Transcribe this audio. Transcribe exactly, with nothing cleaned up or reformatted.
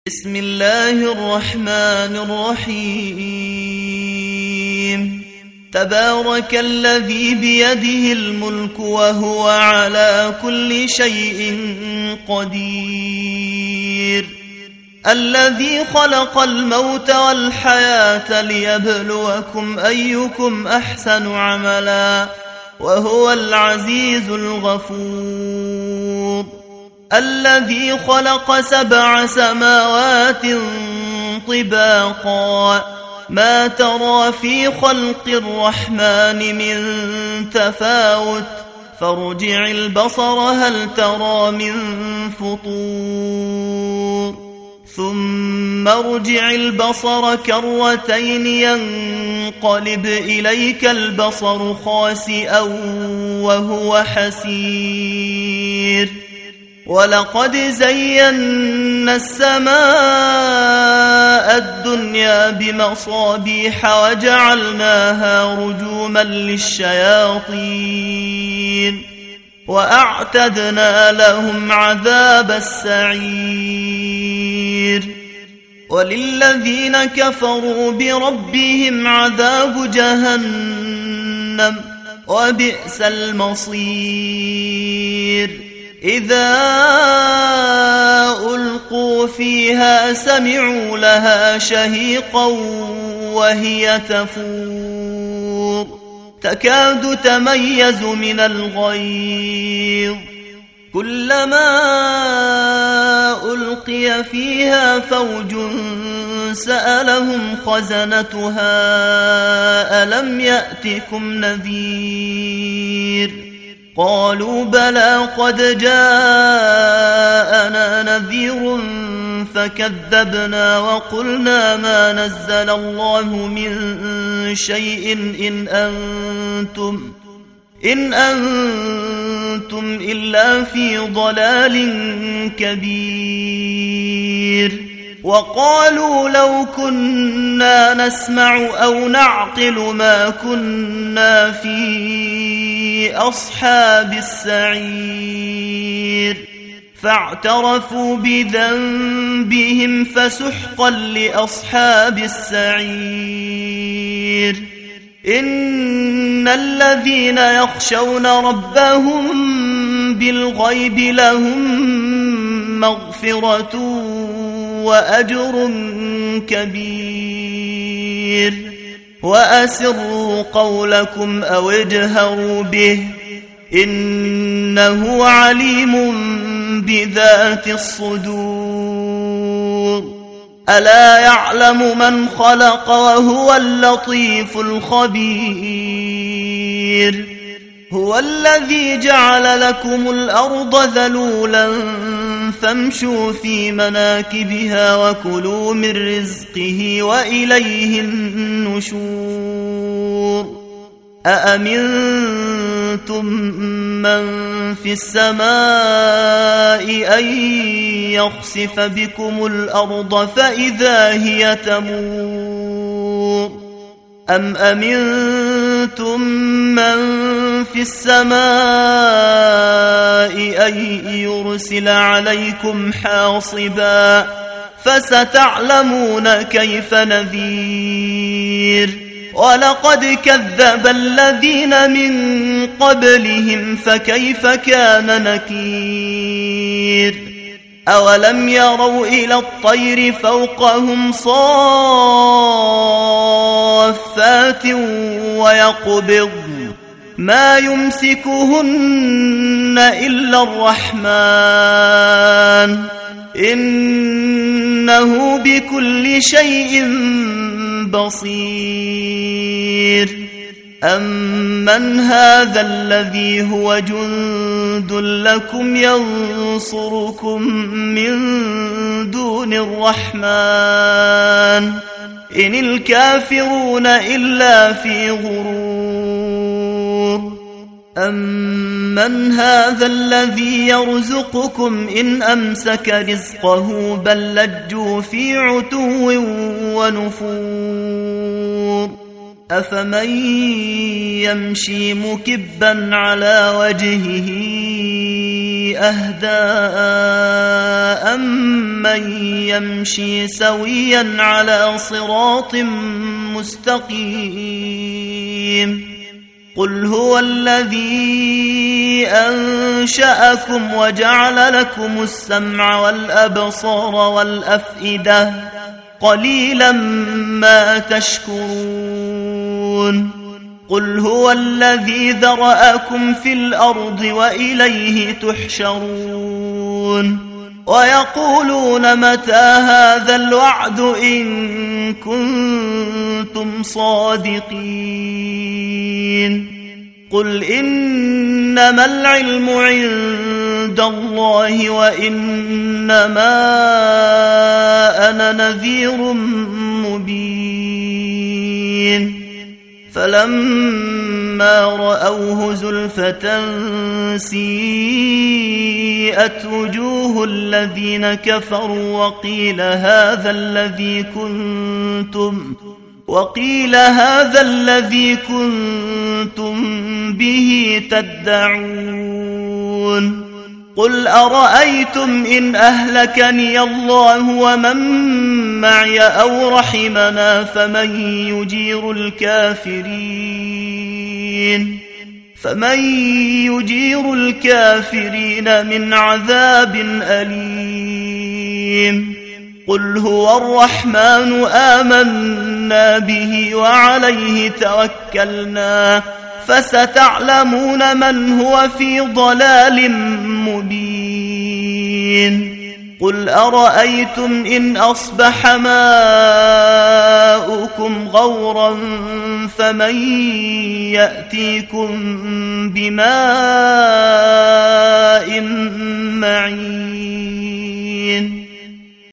بسم الله الرحمن الرحيم. تبارك الذي بيده الملك وهو على كل شيء قدير، الذي خلق الموت والحياة ليبلوكم أيكم أحسن عملا وهو العزيز الغفور، الذي خلق سبع سماوات طباقا ما ترى في خلق الرحمن من تفاوت فارجع البصر هل ترى من فطور، ثم ارجع البصر كرتين ينقلب إليك البصر خاسئا وهو حسير، ولقد زينا السماء الدنيا بمصابيح وجعلناها رجوما للشياطين وأعتدنا لهم عذاب السعير، وللذين كفروا بربهم عذاب جهنم وبئس المصير، إذا ألقوا فيها سمعوا لها شهيقا وهي تفور تكاد تميز من الغيظ، كلما ألقي فيها فوج سألهم خزنتها ألم يأتكم نذير، قالوا بلى قد جاءنا نذير فكذبنا وقلنا ما نزل الله من شيء إن أنتم إن أنتم إلا في ضلال كبير، وقالوا لو كنا نسمع أو نعقل ما كنا في أصحاب السعير، فاعترفوا بذنبهم فسحقا لأصحاب السعير، إن الذين يخشون ربهم بالغيب لهم مغفرة وأجر كبير، وأسروا قولكم أو اجهروا به إنه عليم بذات الصدور، ألا يعلم من خلق وهو اللطيف الخبير، هو الذي جعل لكم الأرض ذلولا فامشوا في مناكبها وكلوا من رزقه وإليه النشور، أأمنتم من في السماء أن يخسف بكم الأرض فإذا هي تمور، أم أمنتم من في السماء أن يرسل عليكم حاصبا فستعلمون كيف نذير، ولقد كذب الذين من قبلهم فكيف كان نكير، أولم يروا إلى الطير فوقهم صافات ويقبضن ما يمسكهن إلا الرحمن إنه بكل شيء بصير، أمن هذا الذي هو جند لكم ينصركم من دون الرحمن إن الكافرون إلا في غرور، أمن هذا الذي يرزقكم إن أمسك رزقه بل لجوا في عتو ونفور، أفمن يمشي مكبا على وجهه أهدى أمن يمشي سويا على صراط مستقيم قل هو الذي أنشأكم وجعل لكم السمع والأبصار والأفئدة قليلا ما تشكرون قل هو الذي ذرأكم في الأرض وإليه تحشرون ويقولون متى هذا الوعد إن كنتم صادقين قل إنما العلم عند الله وإنما أنا نذير مبين فلما رأوه زلفة سيئت وجوه الذين كفروا وقيل هذا الذي كنتم وقيل هذا الذي كنتم به تدعون قل أرأيتم إن أهلكني الله ومن معي أو رحمنا فمن يجير الكافرين فمن يجير الكافرين من عذاب أليم قل هو الرحمن آمنا به وعليه توكلنا فستعلمون من هو في ضلال مبين قل أرأيتم إن أصبح ماؤكم غورا فمن يأتيكم بماء معين